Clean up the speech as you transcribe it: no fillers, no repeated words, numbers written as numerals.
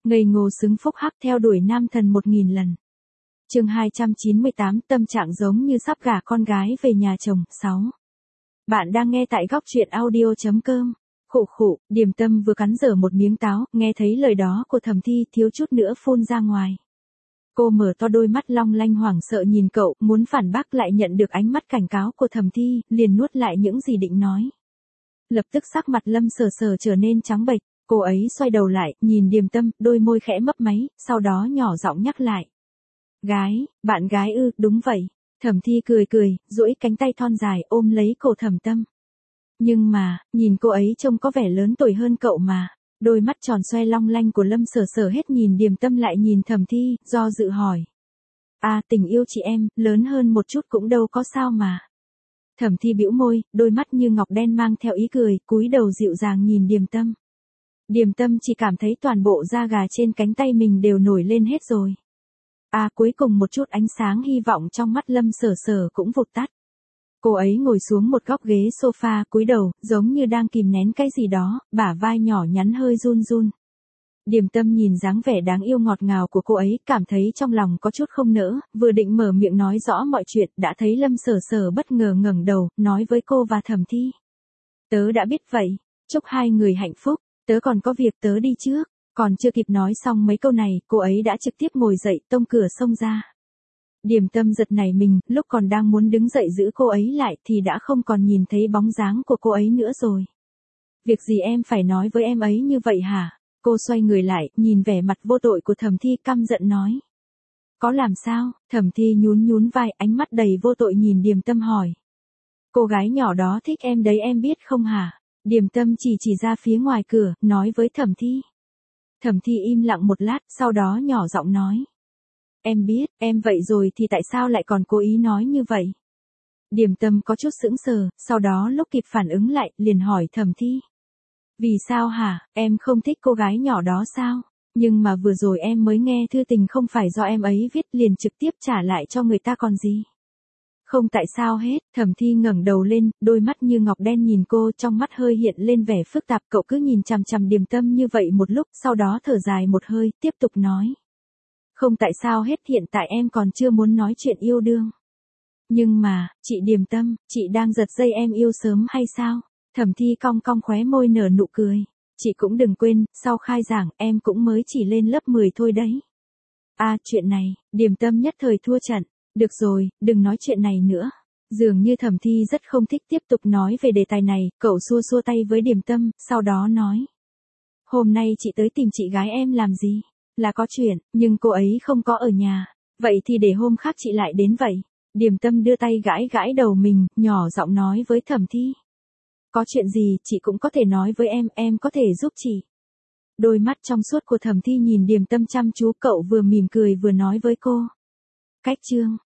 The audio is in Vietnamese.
Ngây ngô xứng phúc hắc theo đuổi nam thần 1000 lần. Chương 298, tâm trạng giống như sắp gả con gái về nhà chồng. 6. Bạn đang nghe tại góc truyện audio.com. Khụ khụ, Điềm Tâm vừa cắn dở một miếng táo, nghe thấy lời đó của Thẩm Thi, thiếu chút nữa phun ra ngoài. Cô mở to đôi mắt long lanh hoảng sợ nhìn cậu, muốn phản bác lại nhận được ánh mắt cảnh cáo của Thẩm Thi, liền nuốt lại những gì định nói. Lập tức sắc mặt Lâm Sở Sở trở nên trắng bệch, cô ấy xoay đầu lại, nhìn Điềm Tâm, đôi môi khẽ mấp máy, sau đó nhỏ giọng nhắc lại. Gái, bạn gái ư, đúng vậy. Thẩm Thi cười cười, duỗi cánh tay thon dài ôm lấy cổ Thẩm Tâm. Nhưng mà, nhìn cô ấy trông có vẻ lớn tuổi hơn cậu mà. Đôi mắt tròn xoe long lanh của Lâm Sở Sở hết nhìn Điềm Tâm lại nhìn Thẩm Thi, do dự hỏi. À, tình yêu chị em, lớn hơn một chút cũng đâu có sao mà. Thẩm Thi bĩu môi, đôi mắt như ngọc đen mang theo ý cười, cúi đầu dịu dàng nhìn Điềm Tâm. Điềm Tâm chỉ cảm thấy toàn bộ da gà trên cánh tay mình đều nổi lên hết rồi. À, cuối cùng một chút ánh sáng hy vọng trong mắt Lâm Sở Sở cũng vụt tắt. Cô ấy ngồi xuống một góc ghế sofa, cúi đầu, giống như đang kìm nén cái gì đó, bả vai nhỏ nhắn hơi run run. Điềm Tâm nhìn dáng vẻ đáng yêu ngọt ngào của cô ấy, cảm thấy trong lòng có chút không nỡ, vừa định mở miệng nói rõ mọi chuyện, đã thấy Lâm Sở Sở bất ngờ ngẩng đầu, nói với cô và Thẩm Thi. Tớ đã biết vậy, chúc hai người hạnh phúc, tớ còn có việc tớ đi trước. Còn chưa kịp nói xong mấy câu này, cô ấy đã trực tiếp ngồi dậy, tông cửa xông ra. Điềm Tâm giật nảy mình, lúc còn đang muốn đứng dậy giữ cô ấy lại thì đã không còn nhìn thấy bóng dáng của cô ấy nữa rồi. Việc gì em phải nói với em ấy như vậy hả? Cô xoay người lại, nhìn vẻ mặt vô tội của Thẩm Thi căm giận nói. Có làm sao? Thẩm Thi nhún nhún vai, ánh mắt đầy vô tội nhìn Điềm Tâm hỏi. Cô gái nhỏ đó thích em đấy em biết không hả? Điềm Tâm chỉ ra phía ngoài cửa, nói với Thẩm Thi. Thẩm Thi im lặng một lát, sau đó nhỏ giọng nói. Em biết, em vậy rồi thì tại sao lại còn cố ý nói như vậy? Điềm Tâm có chút sững sờ, sau đó lúc kịp phản ứng lại, liền hỏi Thẩm Thi. Vì sao hả, em không thích cô gái nhỏ đó sao? Nhưng mà vừa rồi em mới nghe thư tình không phải do em ấy viết liền trực tiếp trả lại cho người ta còn gì. Không tại sao hết, Thẩm Thi ngẩng đầu lên, đôi mắt như ngọc đen nhìn cô, trong mắt hơi hiện lên vẻ phức tạp, cậu cứ nhìn chằm chằm Điềm Tâm như vậy một lúc, sau đó thở dài một hơi, tiếp tục nói. Không tại sao hết, hiện tại em còn chưa muốn nói chuyện yêu đương. Nhưng mà, chị Điềm Tâm, chị đang giật dây em yêu sớm hay sao? Thẩm Thi cong cong khóe môi nở nụ cười. Chị cũng đừng quên, sau khai giảng, em cũng mới chỉ lên lớp 10 thôi đấy. À, chuyện này, Điềm Tâm nhất thời thua trận. Được rồi, đừng nói chuyện này nữa. Dường như Thẩm Thi rất không thích tiếp tục nói về đề tài này, cậu xua xua tay với Điềm Tâm, sau đó nói. Hôm nay chị tới tìm chị gái em làm gì? Là có chuyện, nhưng cô ấy không có ở nhà. Vậy thì để hôm khác chị lại đến vậy. Điềm Tâm đưa tay gãi gãi đầu mình, nhỏ giọng nói với Thẩm Thi. Có chuyện gì, chị cũng có thể nói với em có thể giúp chị. Đôi mắt trong suốt của Thẩm Thi nhìn Điềm Tâm chăm chú, cậu vừa mỉm cười vừa nói với cô. Cách chương.